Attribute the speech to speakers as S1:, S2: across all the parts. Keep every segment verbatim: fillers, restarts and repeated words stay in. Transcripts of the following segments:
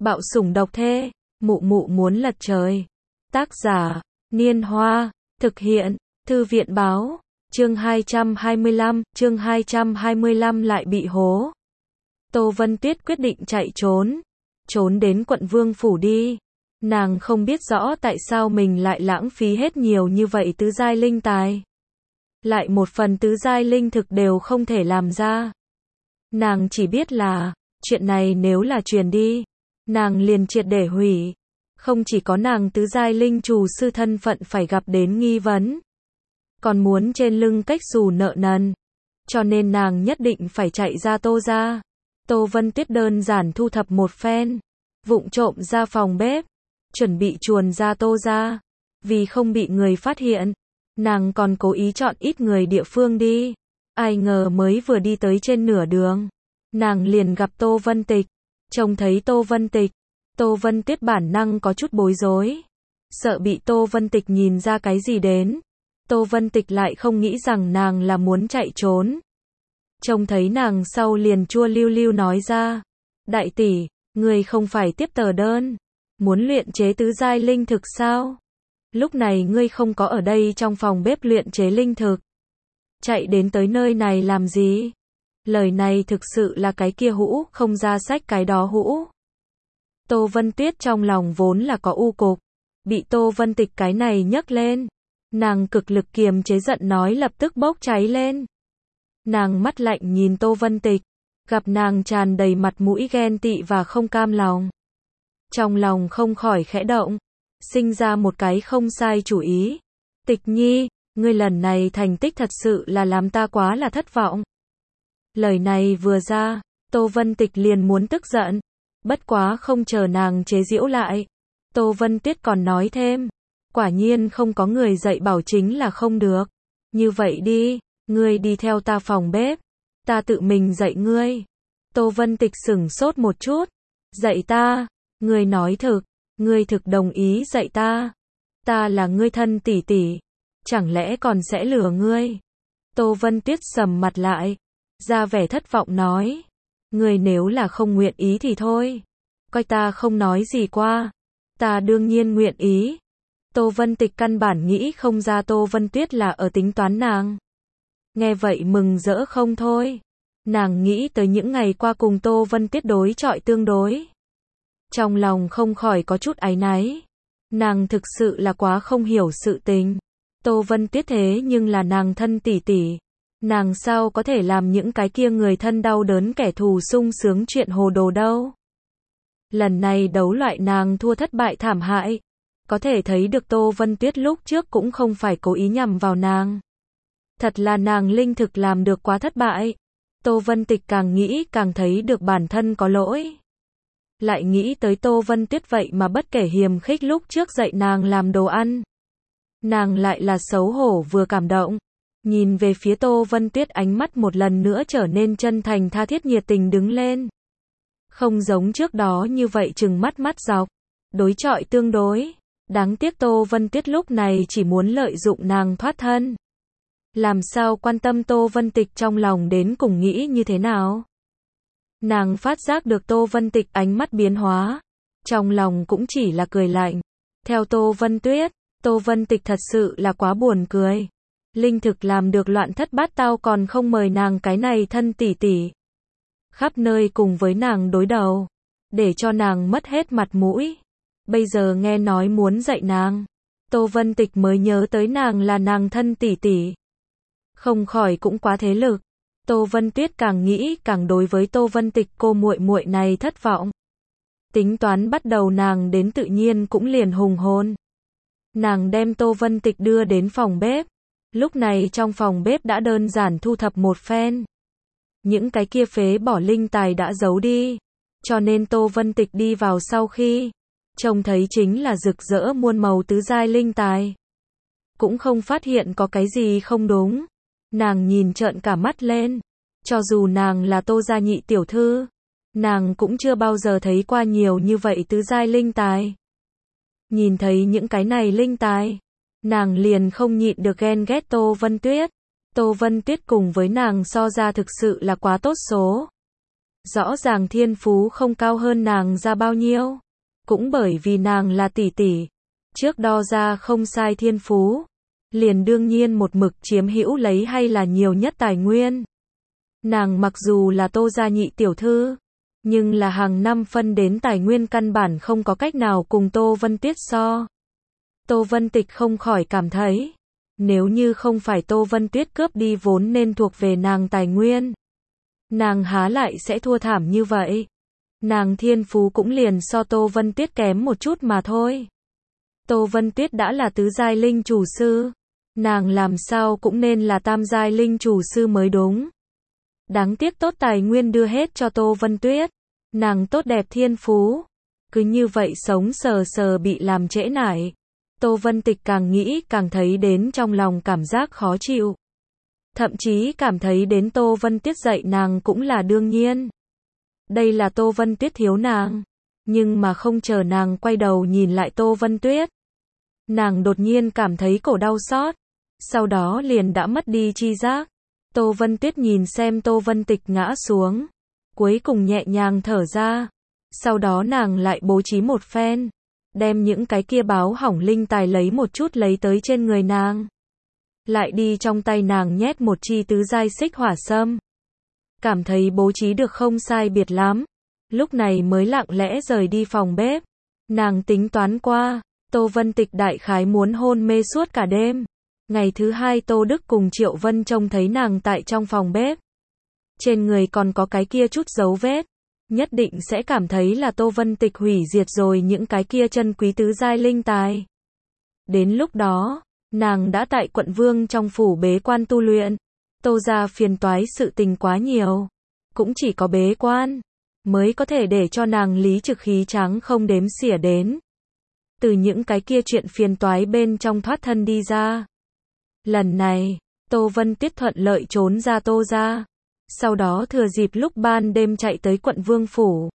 S1: Bạo sủng độc thê, mụ mụ muốn lật trời. Tác giả, Niên Hoa, thực hiện, Thư viện báo, chương hai trăm hai mươi lăm, chương hai trăm hai mươi lăm lại bị hố. Tô Vân Tuyết quyết định chạy trốn, trốn đến quận Vương Phủ đi. Nàng không biết rõ tại sao mình lại lãng phí hết nhiều như vậy tứ giai linh tài. Lại một phần tứ giai linh thực đều không thể làm ra. Nàng chỉ biết là, chuyện này nếu là truyền đi, nàng liền triệt để hủy. Không chỉ có nàng tứ giai linh trù sư thân phận phải gặp đến nghi vấn, còn muốn trên lưng cách xù nợ nần. Cho nên nàng nhất định phải chạy ra Tô gia. Tô Vân Tuyết đơn giản thu thập một phen, vụng trộm ra phòng bếp, chuẩn bị chuồn ra Tô gia. Vì không bị người phát hiện, nàng còn cố ý chọn ít người địa phương đi. Ai ngờ mới vừa đi tới trên nửa đường, nàng liền gặp Tô Vân Tịch. Trông thấy Tô Vân Tịch, Tô Vân Tuyết bản năng có chút bối rối, sợ bị Tô Vân Tịch nhìn ra cái gì đến. Tô Vân Tịch lại không nghĩ rằng nàng là muốn chạy trốn. Trông thấy nàng sau liền chua liu liu nói ra, đại tỷ, người không phải tiếp tờ đơn, muốn luyện chế tứ giai linh thực sao? Lúc này ngươi không có ở đây trong phòng bếp luyện chế linh thực, chạy đến tới nơi này làm gì? Lời này thực sự là cái kia hũ, không ra sách cái đó hũ. Tô Vân Tuyết trong lòng vốn là có u cục, bị Tô Vân Tịch cái này nhấc lên, nàng cực lực kiềm chế giận nói lập tức bốc cháy lên. Nàng mắt lạnh nhìn Tô Vân Tịch, gặp nàng tràn đầy mặt mũi ghen tị và không cam lòng. Trong lòng không khỏi khẽ động, sinh ra một cái không sai chủ ý. Tịch nhi, ngươi lần này thành tích thật sự là làm ta quá là thất vọng. Lời này vừa ra, Tô Vân Tịch liền muốn tức giận, bất quá không chờ nàng chế giễu lại. Tô Vân Tuyết còn nói thêm, quả nhiên không có người dạy bảo chính là không được. Như vậy đi, ngươi đi theo ta phòng bếp, ta tự mình dạy ngươi. Tô Vân Tịch sửng sốt một chút, dạy ta, ngươi nói thực, ngươi thực đồng ý dạy ta. Ta là ngươi thân tỷ tỷ, chẳng lẽ còn sẽ lừa ngươi? Tô Vân Tuyết sầm mặt lại, ra vẻ thất vọng nói, ngươi nếu là không nguyện ý thì thôi, coi ta không nói gì qua, ta đương nhiên nguyện ý. Tô Vân Tịch căn bản nghĩ không ra Tô Vân Tuyết là ở tính toán nàng. Nghe vậy mừng rỡ không thôi, nàng nghĩ tới những ngày qua cùng Tô Vân Tuyết đối chọi tương đối. Trong lòng không khỏi có chút áy náy, nàng thực sự là quá không hiểu sự tình. Tô Vân Tuyết thế nhưng là nàng thân tỷ tỷ, nàng sao có thể làm những cái kia người thân đau đớn kẻ thù sung sướng chuyện hồ đồ đâu. Lần này đấu loại nàng thua thất bại thảm hại, có thể thấy được Tô Vân Tuyết lúc trước cũng không phải cố ý nhằm vào nàng. Thật là nàng linh thực làm được quá thất bại. Tô Vân Tịch càng nghĩ càng thấy được bản thân có lỗi. Lại nghĩ tới Tô Vân Tuyết vậy mà bất kể hiềm khích lúc trước dạy nàng làm đồ ăn. Nàng lại là xấu hổ vừa cảm động. Nhìn về phía Tô Vân Tuyết ánh mắt một lần nữa trở nên chân thành tha thiết nhiệt tình đứng lên. Không giống trước đó như vậy trừng mắt mắt dọc, đối chọi tương đối. Đáng tiếc Tô Vân Tuyết lúc này chỉ muốn lợi dụng nàng thoát thân. Làm sao quan tâm Tô Vân Tịch trong lòng đến cùng nghĩ như thế nào. Nàng phát giác được Tô Vân Tịch ánh mắt biến hóa, trong lòng cũng chỉ là cười lạnh. Theo Tô Vân Tuyết, Tô Vân Tịch thật sự là quá buồn cười. Linh thực làm được loạn thất bát tao còn không mời nàng cái này thân tỷ tỷ. Khắp nơi cùng với nàng đối đầu, để cho nàng mất hết mặt mũi. Bây giờ nghe nói muốn dạy nàng, Tô Vân Tịch mới nhớ tới nàng là nàng thân tỷ tỷ. Không khỏi cũng quá thế lực. Tô Vân Tuyết càng nghĩ càng đối với Tô Vân Tịch cô muội muội này thất vọng. Tính toán bắt đầu nàng đến tự nhiên cũng liền hùng hồn. Nàng đem Tô Vân Tịch đưa đến phòng bếp. Lúc này trong phòng bếp đã đơn giản thu thập một phen. Những cái kia phế bỏ linh tài đã giấu đi. Cho nên Tô Vân Tịch đi vào sau khi trông thấy chính là rực rỡ muôn màu tứ giai linh tài. Cũng không phát hiện có cái gì không đúng. Nàng nhìn trợn cả mắt lên. Cho dù nàng là Tô gia nhị tiểu thư, nàng cũng chưa bao giờ thấy qua nhiều như vậy tứ giai linh tài. Nhìn thấy những cái này linh tài, nàng liền không nhịn được ghen ghét Tô Vân Tuyết. Tô Vân Tuyết cùng với nàng so ra thực sự là quá tốt số. Rõ ràng thiên phú không cao hơn nàng ra bao nhiêu. Cũng bởi vì nàng là tỷ tỷ. Trước đo ra không sai thiên phú. Liền đương nhiên một mực chiếm hữu lấy hay là nhiều nhất tài nguyên. Nàng mặc dù là Tô gia nhị tiểu thư. Nhưng là hàng năm phân đến tài nguyên căn bản không có cách nào cùng Tô Vân Tuyết so. Tô Vân Tịch không khỏi cảm thấy. Nếu như không phải Tô Vân Tuyết cướp đi vốn nên thuộc về nàng tài nguyên. Nàng há lại sẽ thua thảm như vậy. Nàng thiên phú cũng liền so Tô Vân Tuyết kém một chút mà thôi. Tô Vân Tuyết đã là tứ giai linh chủ sư. Nàng làm sao cũng nên là tam giai linh chủ sư mới đúng. Đáng tiếc tốt tài nguyên đưa hết cho Tô Vân Tuyết. Nàng tốt đẹp thiên phú. Cứ như vậy sống sờ sờ bị làm trễ nải. Tô Vân Tịch càng nghĩ càng thấy đến trong lòng cảm giác khó chịu. Thậm chí cảm thấy đến Tô Vân Tuyết dạy nàng cũng là đương nhiên. Đây là Tô Vân Tuyết thiếu nàng. Nhưng mà không chờ nàng quay đầu nhìn lại Tô Vân Tuyết. Nàng đột nhiên cảm thấy cổ đau xót. Sau đó liền đã mất đi chi giác. Tô Vân Tuyết nhìn xem Tô Vân Tịch ngã xuống. Cuối cùng nhẹ nhàng thở ra. Sau đó nàng lại bố trí một phen. Đem những cái kia báo hỏng linh tài lấy một chút lấy tới trên người nàng. Lại đi trong tay nàng nhét một chi tứ giai xích hỏa sâm. Cảm thấy bố trí được không sai biệt lắm. Lúc này mới lặng lẽ rời đi phòng bếp. Nàng tính toán qua. Tô Vân Tịch đại khái muốn hôn mê suốt cả đêm. Ngày thứ hai Tô Đức cùng Triệu Vân trông thấy nàng tại trong phòng bếp. Trên người còn có cái kia chút dấu vết. Nhất định sẽ cảm thấy là Tô Vân Tịch hủy diệt rồi những cái kia chân quý tứ giai linh tài. Đến lúc đó, nàng đã tại quận vương trong phủ bế quan tu luyện. Tô gia phiền toái sự tình quá nhiều. Cũng chỉ có bế quan mới có thể để cho nàng lý trực khí tráng không đếm xỉa đến. Từ những cái kia chuyện phiền toái bên trong thoát thân đi ra. Lần này, Tô Vân Tuyết thuận lợi trốn ra Tô gia. Sau đó thừa dịp lúc ban đêm chạy tới quận vương phủ.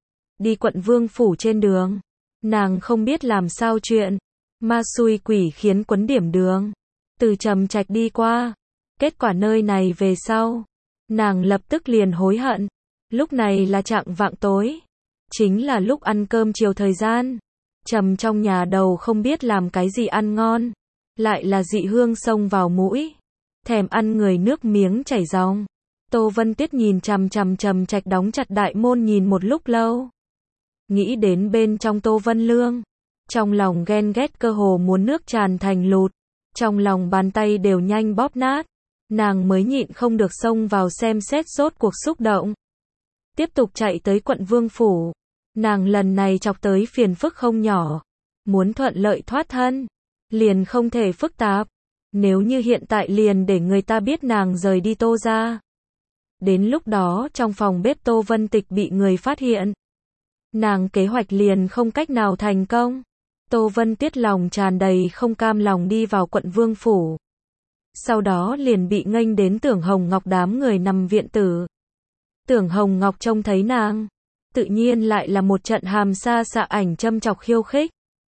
S1: Đi quận vương phủ trên đường. Nàng không biết làm sao chuyện. Ma xui quỷ khiến quấn điểm đường. Từ Trầm Trạch đi qua. Kết quả nơi này về sau. Nàng lập tức liền hối hận. Lúc này là chạng vạng tối. Chính là lúc ăn cơm chiều thời gian. Trầm trong nhà đầu không biết làm cái gì ăn ngon. Lại là dị hương xông vào mũi. Thèm ăn người nước miếng chảy ròng. Tô Vân Tuyết nhìn chằm chằm Trầm Trạch đóng chặt đại môn nhìn một lúc lâu. Nghĩ đến bên trong Tô Vân Lương. Trong lòng ghen ghét cơ hồ muốn nước tràn thành lụt. Trong lòng bàn tay đều nhanh bóp nát. Nàng mới nhịn không được xông vào xem xét rốt cuộc xúc động. Tiếp tục chạy tới quận vương phủ. Nàng lần này chọc tới phiền phức không nhỏ. Muốn thuận lợi thoát thân. Liền không thể phức tạp. Nếu như hiện tại liền để người ta biết nàng rời đi Tô gia. Đến lúc đó trong phòng bếp Tô Vân Tịch bị người phát hiện. Nàng kế hoạch liền không cách nào thành công. Tô Vân Tuyết lòng tràn đầy không cam lòng đi vào quận vương phủ. Sau đó liền bị nghênh đến Tưởng Hồng Ngọc đám người nằm viện tử. Tưởng Hồng Ngọc trông thấy nàng. Tự nhiên lại là một trận hàm sa xạ ảnh châm chọc khiêu khích.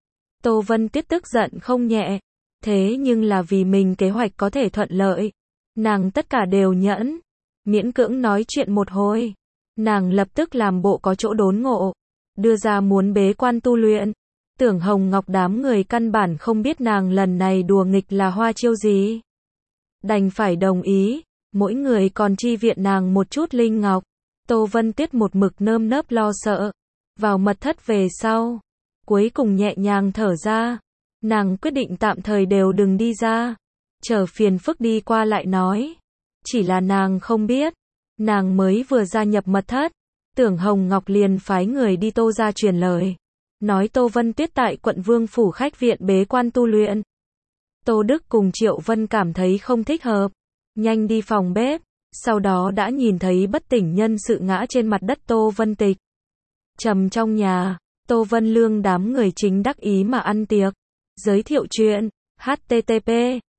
S1: Tô Vân Tuyết tức giận không nhẹ. Thế nhưng là vì mình kế hoạch có thể thuận lợi. Nàng tất cả đều nhẫn. Miễn cưỡng nói chuyện một hồi. Nàng lập tức làm bộ có chỗ đốn ngộ. Đưa ra muốn bế quan tu luyện. Tưởng Hồng Ngọc đám người căn bản không biết nàng lần này đùa nghịch là hoa chiêu gì. Đành phải đồng ý. Mỗi người còn chi viện nàng một chút linh ngọc. Tô Vân Tuyết một mực nơm nớp lo sợ. Vào mật thất về sau. Cuối cùng nhẹ nhàng thở ra. Nàng quyết định tạm thời đều đừng đi ra. Chờ phiền phức đi qua lại nói. Chỉ là nàng không biết. Nàng mới vừa gia nhập mật thất. Tưởng Hồng Ngọc liền phái người đi Tô gia truyền lời. Nói Tô Vân Tuyết tại quận vương phủ khách viện bế quan tu luyện. Tô Đức cùng Triệu Vân cảm thấy không thích hợp. Nhanh đi phòng bếp. Sau đó đã nhìn thấy bất tỉnh nhân sự ngã trên mặt đất Tô Vân Tịch. Trầm trong nhà. Tô Vân Lương đám người chính đắc ý mà ăn tiệc. Giới thiệu chuyện. H T T P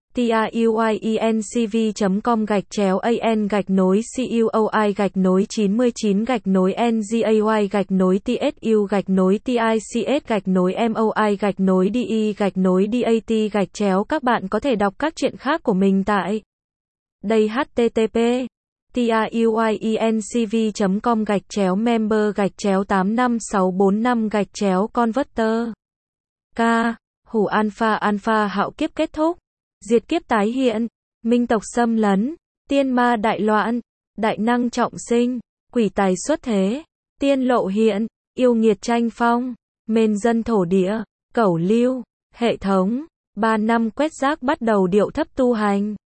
S1: TIUIENCV chấm com gạch chéo an gạch nối CUOI gạch nối chín mươi chín gạch nối NGAY gạch nối TSU gạch nối TICS gạch nối MOI gạch nối DE gạch nối DAT gạch chéo. Các bạn có thể đọc các chuyện khác của mình tại đây. H T T P tiuyencv chấm com gạch chéo member gạch chéo tám năm sáu bốn năm gạch chéo converter. K. Hủ alpha alpha hạo kiếp kết thúc. Diệt kiếp tái hiện. Minh tộc xâm lấn. Tiên ma đại loạn. Đại năng trọng sinh. Quỷ tài xuất thế. Tiên lộ hiện. Yêu nghiệt tranh phong. Mền dân thổ địa. Cẩu lưu. Hệ thống. Ba năm quét rác bắt đầu điệu thấp tu hành.